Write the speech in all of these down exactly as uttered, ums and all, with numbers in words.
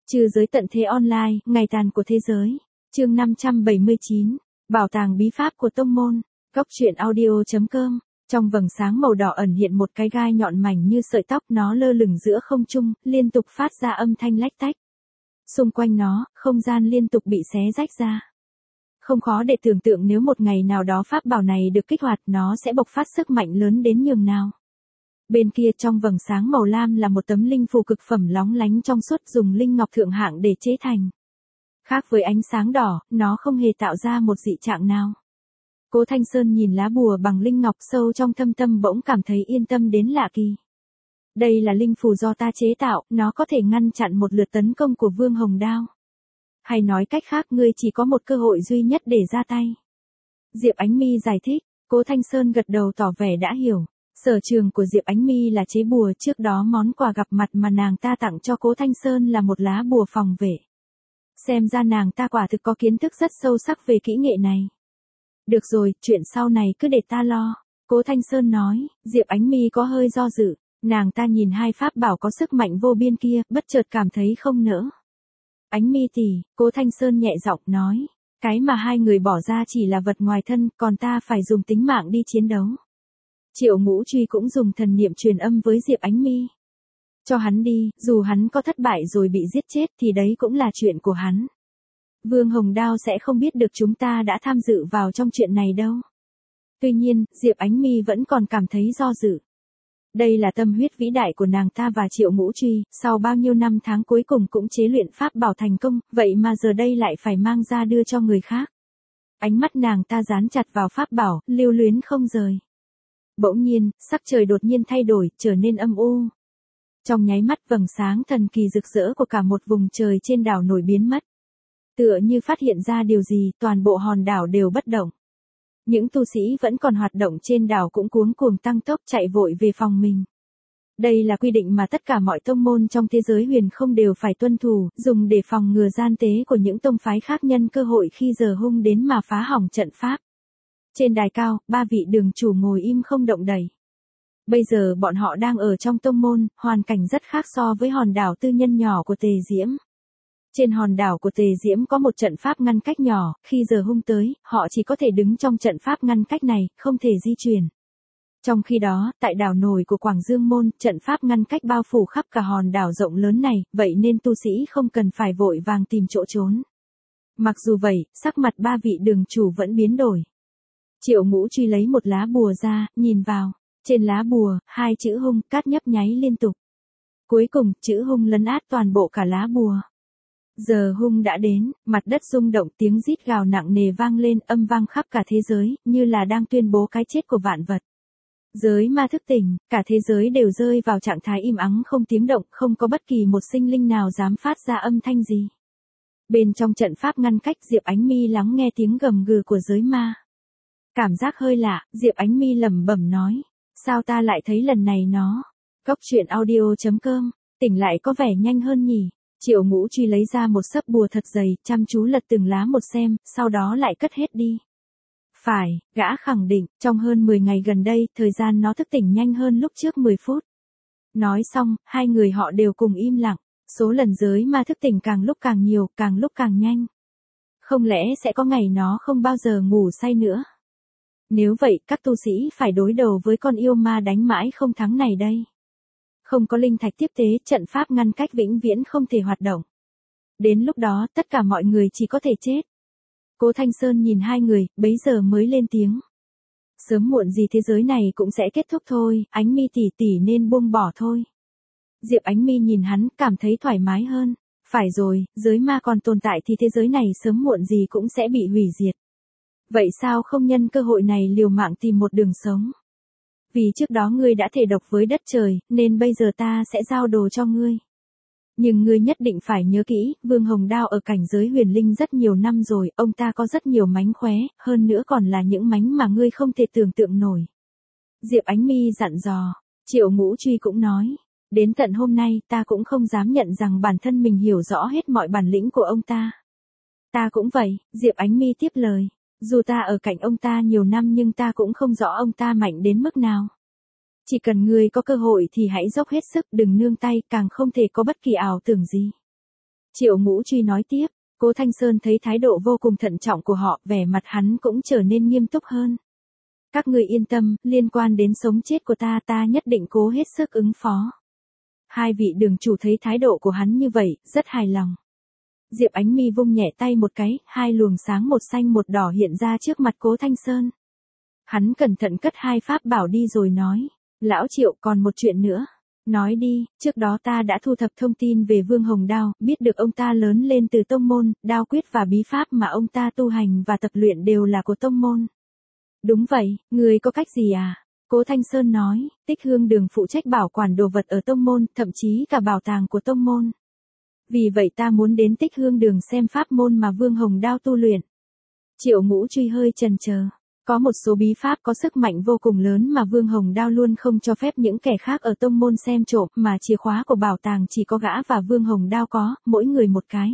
Trừ giới tận thế online, ngày tàn của thế giới. Chương năm trăm bảy mươi chín. Bảo tàng bí pháp của tông môn. Cốc truyện audio chấm com. Trong vầng sáng màu đỏ ẩn hiện một cái gai nhọn mảnh như sợi tóc, nó lơ lửng giữa không trung, liên tục phát ra âm thanh lách tách. Xung quanh nó, không gian liên tục bị xé rách ra. Không khó để tưởng tượng nếu một ngày nào đó pháp bảo này được kích hoạt, nó sẽ bộc phát sức mạnh lớn đến nhường nào. Bên kia trong vầng sáng màu lam là một tấm linh phù cực phẩm lóng lánh trong suốt, dùng linh ngọc thượng hạng để chế thành. Khác với ánh sáng đỏ, nó không hề tạo ra một dị trạng nào. Cố Thanh Sơn nhìn lá bùa bằng linh ngọc, sâu trong thâm tâm bỗng cảm thấy yên tâm đến lạ kỳ. Đây là linh phù do ta chế tạo, nó có thể ngăn chặn một lượt tấn công của Vương Hồng Đao. Hay nói cách khác, ngươi chỉ có một cơ hội duy nhất để ra tay. Diệp Ánh Mi giải thích. Cố Thanh Sơn gật đầu tỏ vẻ đã hiểu. Sở trường của Diệp Ánh Mi là chế bùa, trước đó món quà gặp mặt mà nàng ta tặng cho Cố Thanh Sơn là một lá bùa phòng vệ. Xem ra nàng ta quả thực có kiến thức rất sâu sắc về kỹ nghệ này. Được rồi, chuyện sau này cứ để ta lo. Cố Thanh Sơn nói. Diệp Ánh Mi có hơi do dự. Nàng ta nhìn hai pháp bảo có sức mạnh vô biên kia, bất chợt cảm thấy không nỡ. Ánh Mi tỷ, Cố Thanh Sơn nhẹ giọng nói. Cái mà hai người bỏ ra chỉ là vật ngoài thân, còn ta phải dùng tính mạng đi chiến đấu. Triệu Ngũ Truy cũng dùng thần niệm truyền âm với Diệp Ánh Mi. Cho hắn đi, dù hắn có thất bại rồi bị giết chết thì đấy cũng là chuyện của hắn. Vương Hồng Đao sẽ không biết được chúng ta đã tham dự vào trong chuyện này đâu. Tuy nhiên, Diệp Ánh Mi vẫn còn cảm thấy do dự. Đây là tâm huyết vĩ đại của nàng ta và Triệu Ngũ Truy, sau bao nhiêu năm tháng cuối cùng cũng chế luyện pháp bảo thành công, vậy mà giờ đây lại phải mang ra đưa cho người khác. Ánh mắt nàng ta dán chặt vào pháp bảo, lưu luyến không rời. Bỗng nhiên, sắc trời đột nhiên thay đổi, trở nên âm u. Trong nháy mắt, vầng sáng thần kỳ rực rỡ của cả một vùng trời trên đảo nổi biến mất. Tựa như phát hiện ra điều gì, toàn bộ hòn đảo đều bất động. Những tu sĩ vẫn còn hoạt động trên đảo cũng cuống cuồng tăng tốc chạy vội về phòng mình. Đây là quy định mà tất cả mọi tông môn trong thế giới huyền không đều phải tuân thủ, dùng để phòng ngừa gian tế của những tông phái khác nhân cơ hội khi giờ hung đến mà phá hỏng trận pháp. Trên đài cao, ba vị đường chủ ngồi im không động đậy. Bây giờ bọn họ đang ở trong tông môn, hoàn cảnh rất khác so với hòn đảo tư nhân nhỏ của Tề Diễm. Trên hòn đảo của Tề Diễm có một trận pháp ngăn cách nhỏ, khi giờ hung tới, họ chỉ có thể đứng trong trận pháp ngăn cách này, không thể di chuyển. Trong khi đó, tại đảo nổi của Quảng Dương Môn, trận pháp ngăn cách bao phủ khắp cả hòn đảo rộng lớn này, vậy nên tu sĩ không cần phải vội vàng tìm chỗ trốn. Mặc dù vậy, sắc mặt ba vị đường chủ vẫn biến đổi. Triệu Ngũ Truy lấy một lá bùa ra, nhìn vào. Trên lá bùa, hai chữ hung cát nhấp nháy liên tục. Cuối cùng, chữ hung lấn át toàn bộ cả lá bùa. Giờ hung đã đến, mặt đất rung động, tiếng rít gào nặng nề vang lên, âm vang khắp cả thế giới, như là đang tuyên bố cái chết của vạn vật. Giới ma thức tỉnh, cả thế giới đều rơi vào trạng thái im ắng không tiếng động, không có bất kỳ một sinh linh nào dám phát ra âm thanh gì. Bên trong trận pháp ngăn cách, Diệp Ánh Mi lắng nghe tiếng gầm gừ của giới ma. Cảm giác hơi lạ, Diệp Ánh Mi lẩm bẩm nói. Sao ta lại thấy lần này nó. Cốc truyện audio chấm com. Tỉnh lại có vẻ nhanh hơn nhỉ. Triệu Ngũ Truy lấy ra một sấp bùa thật dày, chăm chú lật từng lá một xem, sau đó lại cất hết đi. Phải, gã khẳng định, trong hơn mười ngày gần đây, thời gian nó thức tỉnh nhanh hơn lúc trước mười phút. Nói xong, hai người họ đều cùng im lặng. Số lần giới ma thức tỉnh càng lúc càng nhiều, càng lúc càng nhanh. Không lẽ sẽ có ngày nó không bao giờ ngủ say nữa? Nếu vậy, các tu sĩ phải đối đầu với con yêu ma đánh mãi không thắng này đây. Không có linh thạch tiếp tế, trận pháp ngăn cách vĩnh viễn không thể hoạt động. Đến lúc đó, tất cả mọi người chỉ có thể chết. Cố Thanh Sơn nhìn hai người, bấy giờ mới lên tiếng. Sớm muộn gì thế giới này cũng sẽ kết thúc thôi, Ánh Mi tỷ tỷ nên buông bỏ thôi. Diệp Ánh Mi nhìn hắn, cảm thấy thoải mái hơn. Phải rồi, giới ma còn tồn tại thì thế giới này sớm muộn gì cũng sẽ bị hủy diệt. Vậy sao không nhân cơ hội này liều mạng tìm một đường sống? Vì trước đó ngươi đã thề độc với đất trời, nên bây giờ ta sẽ giao đồ cho ngươi. Nhưng ngươi nhất định phải nhớ kỹ, Vương Hồng Đao ở cảnh giới huyền linh rất nhiều năm rồi, ông ta có rất nhiều mánh khóe, hơn nữa còn là những mánh mà ngươi không thể tưởng tượng nổi. Diệp Ánh Mi dặn dò, Triệu Ngũ Truy cũng nói, đến tận hôm nay ta cũng không dám nhận rằng bản thân mình hiểu rõ hết mọi bản lĩnh của ông ta. Ta cũng vậy, Diệp Ánh Mi tiếp lời. Dù ta ở cạnh ông ta nhiều năm nhưng ta cũng không rõ ông ta mạnh đến mức nào. Chỉ cần ngươi có cơ hội thì hãy dốc hết sức, đừng nương tay, càng không thể có bất kỳ ảo tưởng gì. Triệu Ngũ Truy nói tiếp, Cố Thanh Sơn thấy thái độ vô cùng thận trọng của họ, vẻ mặt hắn cũng trở nên nghiêm túc hơn. Các ngươi yên tâm, liên quan đến sống chết của ta ta nhất định cố hết sức ứng phó. Hai vị đường chủ thấy thái độ của hắn như vậy, rất hài lòng. Diệp Ánh Mi vung nhẹ tay một cái, hai luồng sáng một xanh một đỏ hiện ra trước mặt Cố Thanh Sơn. Hắn cẩn thận cất hai pháp bảo đi rồi nói, lão Triệu còn một chuyện nữa. Nói đi, trước đó ta đã thu thập thông tin về Vương Hồng Đao, biết được ông ta lớn lên từ tông môn, đao quyết và bí pháp mà ông ta tu hành và tập luyện đều là của tông môn. Đúng vậy, người có cách gì à? Cố Thanh Sơn nói, Tích Hương Đường phụ trách bảo quản đồ vật ở tông môn, thậm chí cả bảo tàng của tông môn. Vì vậy ta muốn đến Tích Hương Đường xem pháp môn mà Vương Hồng Đao tu luyện. Triệu Ngũ Truy hơi chần chờ. Có một số bí pháp có sức mạnh vô cùng lớn mà Vương Hồng Đao luôn không cho phép những kẻ khác ở tông môn xem trộm, mà chìa khóa của bảo tàng chỉ có gã và Vương Hồng Đao có, mỗi người một cái.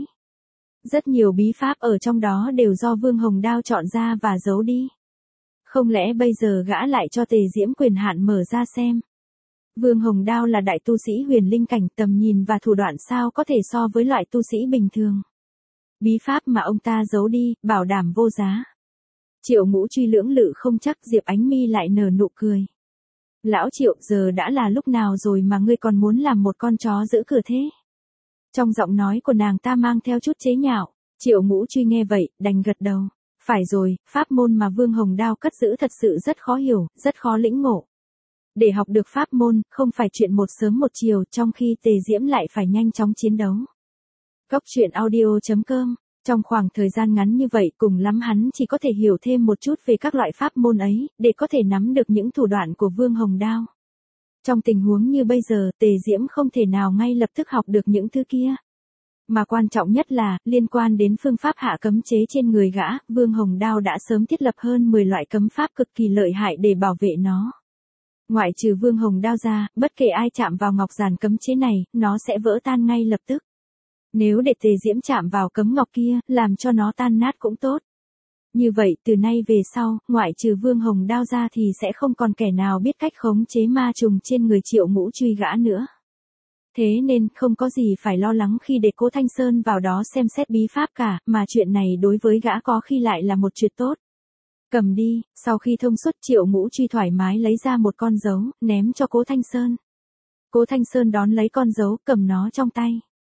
Rất nhiều bí pháp ở trong đó đều do Vương Hồng Đao chọn ra và giấu đi. Không lẽ bây giờ gã lại cho Tề Diễm quyền hạn mở ra xem? Vương Hồng Đao là đại tu sĩ huyền linh cảnh, tầm nhìn và thủ đoạn sao có thể so với loại tu sĩ bình thường. Bí pháp mà ông ta giấu đi, bảo đảm vô giá. Triệu Ngũ Truy lưỡng lự không chắc, Diệp Ánh Mi lại nở nụ cười. Lão Triệu, giờ đã là lúc nào rồi mà ngươi còn muốn làm một con chó giữ cửa thế? Trong giọng nói của nàng ta mang theo chút chế nhạo. Triệu Ngũ Truy nghe vậy, đành gật đầu. Phải rồi, pháp môn mà Vương Hồng Đao cất giữ thật sự rất khó hiểu, rất khó lĩnh ngộ. Để học được pháp môn, không phải chuyện một sớm một chiều, trong khi Tề Diễm lại phải nhanh chóng chiến đấu. Cốc truyện audio chấm com. Trong khoảng thời gian ngắn như vậy, cùng lắm hắn chỉ có thể hiểu thêm một chút về các loại pháp môn ấy, để có thể nắm được những thủ đoạn của Vương Hồng Đao. Trong tình huống như bây giờ, Tề Diễm không thể nào ngay lập tức học được những thứ kia. Mà quan trọng nhất là, liên quan đến phương pháp hạ cấm chế trên người gã, Vương Hồng Đao đã sớm thiết lập hơn mười loại cấm pháp cực kỳ lợi hại để bảo vệ nó. Ngoại trừ Vương Hồng Đao ra, bất kể ai chạm vào ngọc giản cấm chế này, nó sẽ vỡ tan ngay lập tức. Nếu để Tề Diễm chạm vào cấm ngọc kia, làm cho nó tan nát cũng tốt. Như vậy, từ nay về sau, ngoại trừ Vương Hồng Đao ra thì sẽ không còn kẻ nào biết cách khống chế ma trùng trên người Triệu Ngũ Truy gã nữa. Thế nên, không có gì phải lo lắng khi để Cố Thanh Sơn vào đó xem xét bí pháp cả, mà chuyện này đối với gã có khi lại là một chuyện tốt. Cầm đi, sau khi thông suốt, Triệu Ngũ Truy thoải mái lấy ra một con dấu, ném cho Cố Thanh Sơn. Cố Thanh Sơn đón lấy con dấu, cầm nó trong tay.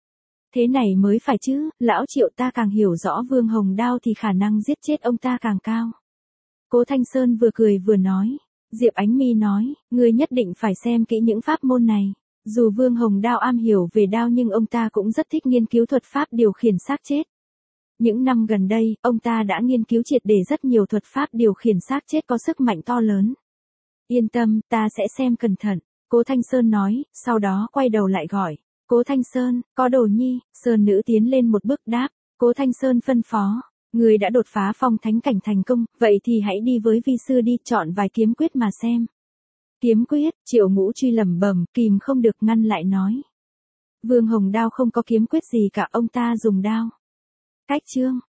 Thế này mới phải chứ, lão Triệu, ta càng hiểu rõ Vương Hồng Đao thì khả năng giết chết ông ta càng cao. Cố Thanh Sơn vừa cười vừa nói. Diệp Ánh Mi nói, ngươi nhất định phải xem kỹ những pháp môn này. Dù Vương Hồng Đao am hiểu về đao nhưng ông ta cũng rất thích nghiên cứu thuật pháp điều khiển xác chết. Những năm gần đây, ông ta đã nghiên cứu triệt để rất nhiều thuật pháp điều khiển xác chết có sức mạnh to lớn. Yên tâm, ta sẽ xem cẩn thận, Cố Thanh Sơn nói, sau đó quay đầu lại gọi. Cố Thanh Sơn, có đồ nhi, Sơn nữ tiến lên một bước đáp. Cố Thanh Sơn phân phó, người đã đột phá phong thánh cảnh thành công, vậy thì hãy đi với vi sư đi, chọn vài kiếm quyết mà xem. Kiếm quyết, Triệu Ngũ Truy lẩm bẩm, kìm không được ngăn lại nói. Vương Hồng Đao không có kiếm quyết gì cả, ông ta dùng đao. Cách chương.